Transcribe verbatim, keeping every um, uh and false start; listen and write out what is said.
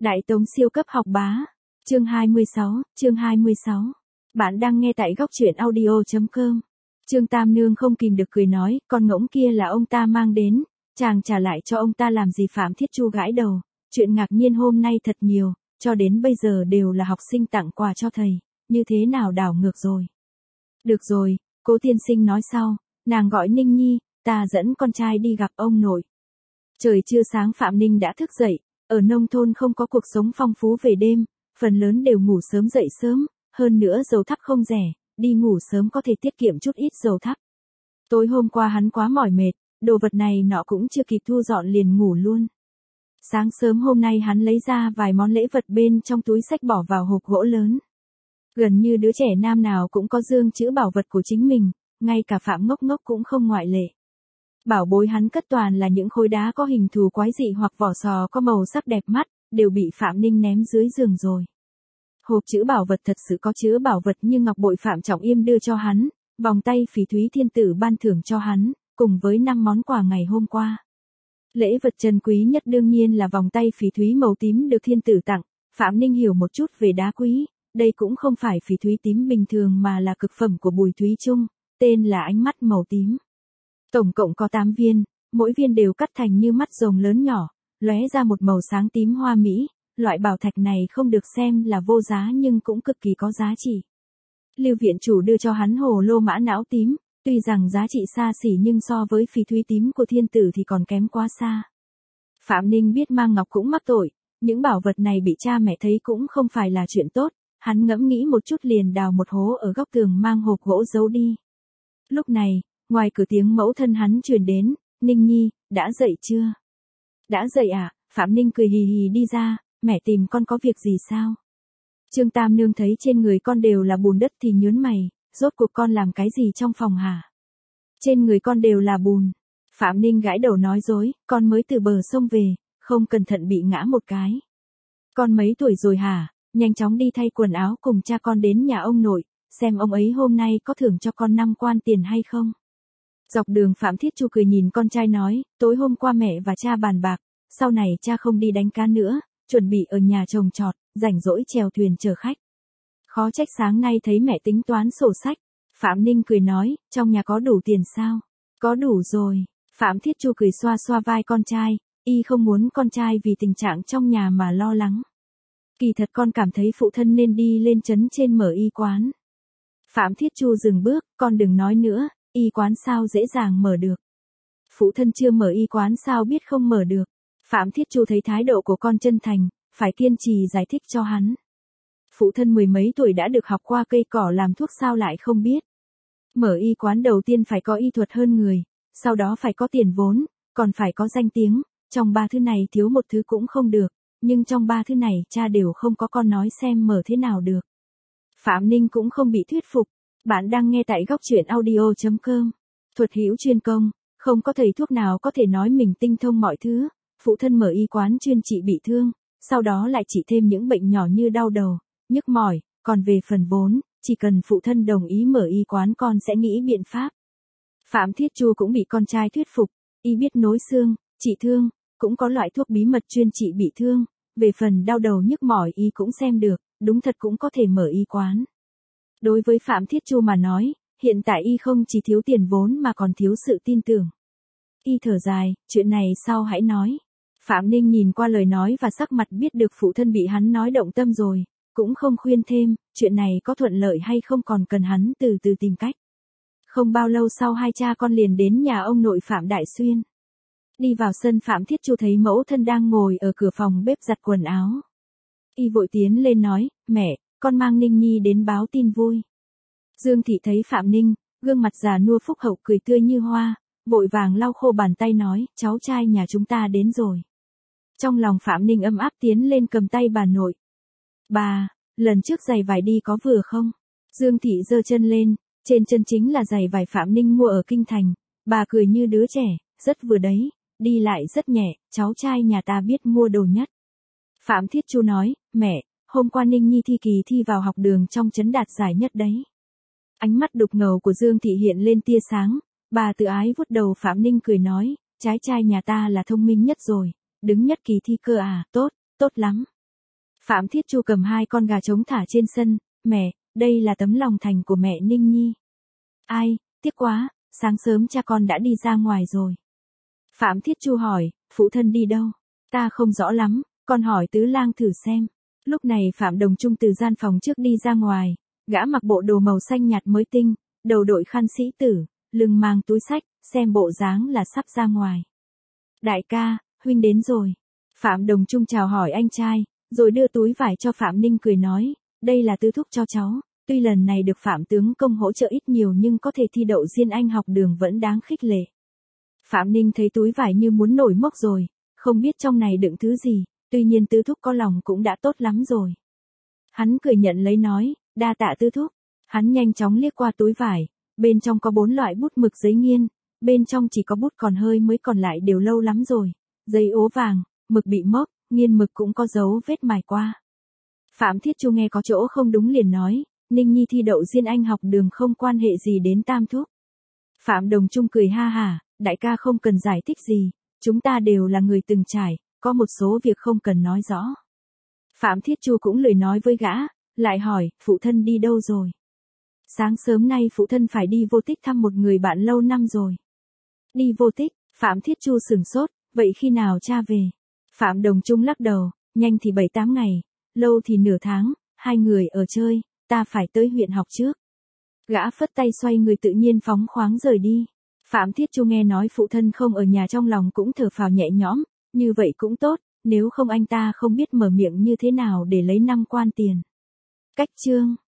Đại Tống siêu cấp học bá. Chương hai mươi sáu, chương hai mươi sáu. Bạn đang nghe tại góc truyện audio chấm com. Trương Tam Nương không kìm được cười nói, con ngỗng kia là ông ta mang đến, chàng trả lại cho ông ta làm gì? Phạm Thiết Chu gãi đầu, chuyện ngạc nhiên hôm nay thật nhiều, cho đến bây giờ đều là học sinh tặng quà cho thầy, như thế nào đảo ngược rồi. Được rồi, Cố tiên sinh nói sau, nàng gọi Ninh Nhi, ta dẫn con trai đi gặp ông nội. Trời chưa sáng Phạm Ninh đã thức dậy, ở nông thôn không có cuộc sống phong phú về đêm, phần lớn đều ngủ sớm dậy sớm, hơn nữa dầu thắp không rẻ, đi ngủ sớm có thể tiết kiệm chút ít dầu thắp. Tối hôm qua hắn quá mỏi mệt, đồ vật này nọ cũng chưa kịp thu dọn liền ngủ luôn. Sáng sớm hôm nay hắn lấy ra vài món lễ vật bên trong túi xách bỏ vào hộp gỗ lớn. Gần như đứa trẻ nam nào cũng có dương trữ bảo vật của chính mình, ngay cả Phạm Ngốc Ngốc cũng không ngoại lệ. Bảo bối hắn cất toàn là những khối đá có hình thù quái dị hoặc vỏ sò có màu sắc đẹp mắt, đều bị Phạm Ninh ném dưới giường rồi. Hộp chữ bảo vật thật sự có chứa bảo vật như ngọc bội Phạm Trọng Yêm đưa cho hắn, vòng tay phỉ thúy thiên tử ban thưởng cho hắn, cùng với năm món quà ngày hôm qua. Lễ vật trân quý nhất đương nhiên là vòng tay phỉ thúy màu tím được thiên tử tặng. Phạm Ninh hiểu một chút về đá quý, đây cũng không phải phỉ thúy tím bình thường mà là cực phẩm của Bùi Thúy Trung, tên là ánh mắt màu tím. Tổng cộng có tám viên, mỗi viên đều cắt thành như mắt rồng lớn nhỏ, lóe ra một màu sáng tím hoa mỹ. Loại bảo thạch này không được xem là vô giá nhưng cũng cực kỳ có giá trị. Lưu viện chủ đưa cho hắn hồ lô mã não tím, tuy rằng giá trị xa xỉ nhưng so với phỉ thúy tím của thiên tử thì còn kém quá xa. Phạm Ninh biết mang ngọc cũng mắc tội, những bảo vật này bị cha mẹ thấy cũng không phải là chuyện tốt, hắn ngẫm nghĩ một chút liền đào một hố ở góc tường mang hộp gỗ giấu đi. Lúc này, ngoài cửa tiếng mẫu thân hắn truyền đến, Ninh Nhi, đã dậy chưa? Đã dậy à? Phạm Ninh cười hì hì đi ra, mẹ tìm con có việc gì sao? Trương Tam Nương thấy trên người con đều là bùn đất thì nhớn mày, rốt cuộc con làm cái gì trong phòng hả? Trên người con đều là bùn. Phạm Ninh gãi đầu nói dối, con mới từ bờ sông về, không cẩn thận bị ngã một cái. Con mấy tuổi rồi hả? Nhanh chóng đi thay quần áo cùng cha con đến nhà ông nội, xem ông ấy hôm nay có thưởng cho con năm quan tiền hay không. Dọc đường Phạm Thiết Chu cười nhìn con trai nói, tối hôm qua mẹ và cha bàn bạc, sau này cha không đi đánh cá nữa, chuẩn bị ở nhà trồng trọt, rảnh rỗi chèo thuyền chở khách. Khó trách sáng nay thấy mẹ tính toán sổ sách. Phạm Ninh cười nói, trong nhà có đủ tiền sao? Có đủ rồi. Phạm Thiết Chu cười xoa xoa vai con trai, y không muốn con trai vì tình trạng trong nhà mà lo lắng. Kỳ thật con cảm thấy phụ thân nên đi lên trấn trên mở y quán. Phạm Thiết Chu dừng bước, con đừng nói nữa, y quán sao dễ dàng mở được. Phụ thân chưa mở y quán sao biết không mở được. Phạm Thiết Chu thấy thái độ của con chân thành, phải kiên trì giải thích cho hắn. Phụ thân mười mấy tuổi đã được học qua cây cỏ làm thuốc sao lại không biết. Mở y quán đầu tiên phải có y thuật hơn người, sau đó phải có tiền vốn, còn phải có danh tiếng, trong ba thứ này thiếu một thứ cũng không được, nhưng trong ba thứ này cha đều không có, con nói xem mở thế nào được. Phạm Ninh cũng không bị thuyết phục, bạn đang nghe tại góc truyện audio chấm com. Thuật hữu chuyên công, không có thầy thuốc nào có thể nói mình tinh thông mọi thứ. Phụ thân mở y quán chuyên trị bị thương, sau đó lại trị thêm những bệnh nhỏ như đau đầu, nhức mỏi, còn về phần vốn, chỉ cần phụ thân đồng ý mở y quán con sẽ nghĩ biện pháp. Phạm Thiết Chu cũng bị con trai thuyết phục, y biết nối xương, trị thương, cũng có loại thuốc bí mật chuyên trị bị thương, về phần đau đầu nhức mỏi y cũng xem được, đúng thật cũng có thể mở y quán. Đối với Phạm Thiết Chu mà nói, hiện tại y không chỉ thiếu tiền vốn mà còn thiếu sự tin tưởng. Y thở dài, chuyện này sau hãy nói. Phạm Ninh nhìn qua lời nói và sắc mặt biết được phụ thân bị hắn nói động tâm rồi, cũng không khuyên thêm, chuyện này có thuận lợi hay không còn cần hắn từ từ tìm cách. Không bao lâu sau hai cha con liền đến nhà ông nội Phạm Đại Xuyên. Đi vào sân Phạm Thiết Chu thấy mẫu thân đang ngồi ở cửa phòng bếp giặt quần áo. Y vội tiến lên nói, mẹ, con mang Ninh Nhi đến báo tin vui. Dương Thị thấy Phạm Ninh, gương mặt già nua phúc hậu cười tươi như hoa, vội vàng lau khô bàn tay nói, cháu trai nhà chúng ta đến rồi. Trong lòng Phạm Ninh ấm áp tiến lên cầm tay bà nội. Bà, lần trước giày vải đi có vừa không? Dương Thị giơ chân lên, trên chân chính là giày vải Phạm Ninh mua ở Kinh Thành. Bà cười như đứa trẻ, rất vừa đấy, đi lại rất nhẹ, cháu trai nhà ta biết mua đồ nhất. Phạm Thiết Chu nói, mẹ, hôm qua Ninh Nhi thi kỳ thi vào học đường trong trấn đạt giải nhất đấy. Ánh mắt đục ngầu của Dương Thị hiện lên tia sáng, bà tự ái vuốt đầu Phạm Ninh cười nói, trái trai nhà ta là thông minh nhất rồi, đứng nhất kỳ thi cơ à, tốt, tốt lắm. Phạm Thiết Chu cầm hai con gà trống thả trên sân, mẹ, đây là tấm lòng thành của mẹ Ninh Nhi. Ai, tiếc quá, sáng sớm cha con đã đi ra ngoài rồi. Phạm Thiết Chu hỏi, phụ thân đi đâu? Ta không rõ lắm, con hỏi Tứ Lang thử xem. Lúc này Phạm Đồng Trung từ gian phòng trước đi ra ngoài, gã mặc bộ đồ màu xanh nhạt mới tinh, đầu đội khăn sĩ tử, lưng mang túi xách, xem bộ dáng là sắp ra ngoài. Đại ca, huynh đến rồi. Phạm Đồng Trung chào hỏi anh trai, rồi đưa túi vải cho Phạm Ninh cười nói, đây là Tứ thúc cho cháu, tuy lần này được Phạm tướng công hỗ trợ ít nhiều nhưng có thể thi đậu Diên Anh học đường vẫn đáng khích lệ. Phạm Ninh thấy túi vải như muốn nổi mốc rồi, không biết trong này đựng thứ gì, tuy nhiên Tứ thúc có lòng cũng đã tốt lắm rồi. Hắn cười nhận lấy nói, đa tạ Tứ thúc. Hắn nhanh chóng liếc qua túi vải, bên trong có bốn loại bút mực giấy nghiên, bên trong chỉ có bút còn hơi mới còn lại đều lâu lắm rồi, giấy ố vàng, mực bị mốc, nghiên mực cũng có dấu vết mài qua. Phạm Thiết Chu nghe có chỗ không đúng liền nói, Ninh Nhi thi đậu Diên Anh học đường không quan hệ gì đến Tam thúc. Phạm Đồng Trung cười ha hả, đại ca không cần giải thích gì, chúng ta đều là người từng trải, có một số việc không cần nói rõ. Phạm Thiết Chu cũng lười nói với gã, lại hỏi, phụ thân đi đâu rồi? Sáng sớm nay phụ thân phải đi Vô Tích thăm một người bạn lâu năm rồi. Đi Vô Tích, Phạm Thiết Chu sửng sốt, vậy khi nào cha về? Phạm Đồng Trung lắc đầu, nhanh thì bảy tám ngày, lâu thì nửa tháng, hai người ở chơi, ta phải tới huyện học trước. Gã phất tay xoay người tự nhiên phóng khoáng rời đi. Phạm Thiết Chu nghe nói phụ thân không ở nhà trong lòng cũng thở phào nhẹ nhõm, như vậy cũng tốt, nếu không anh ta không biết mở miệng như thế nào để lấy năm quan tiền. Cách chương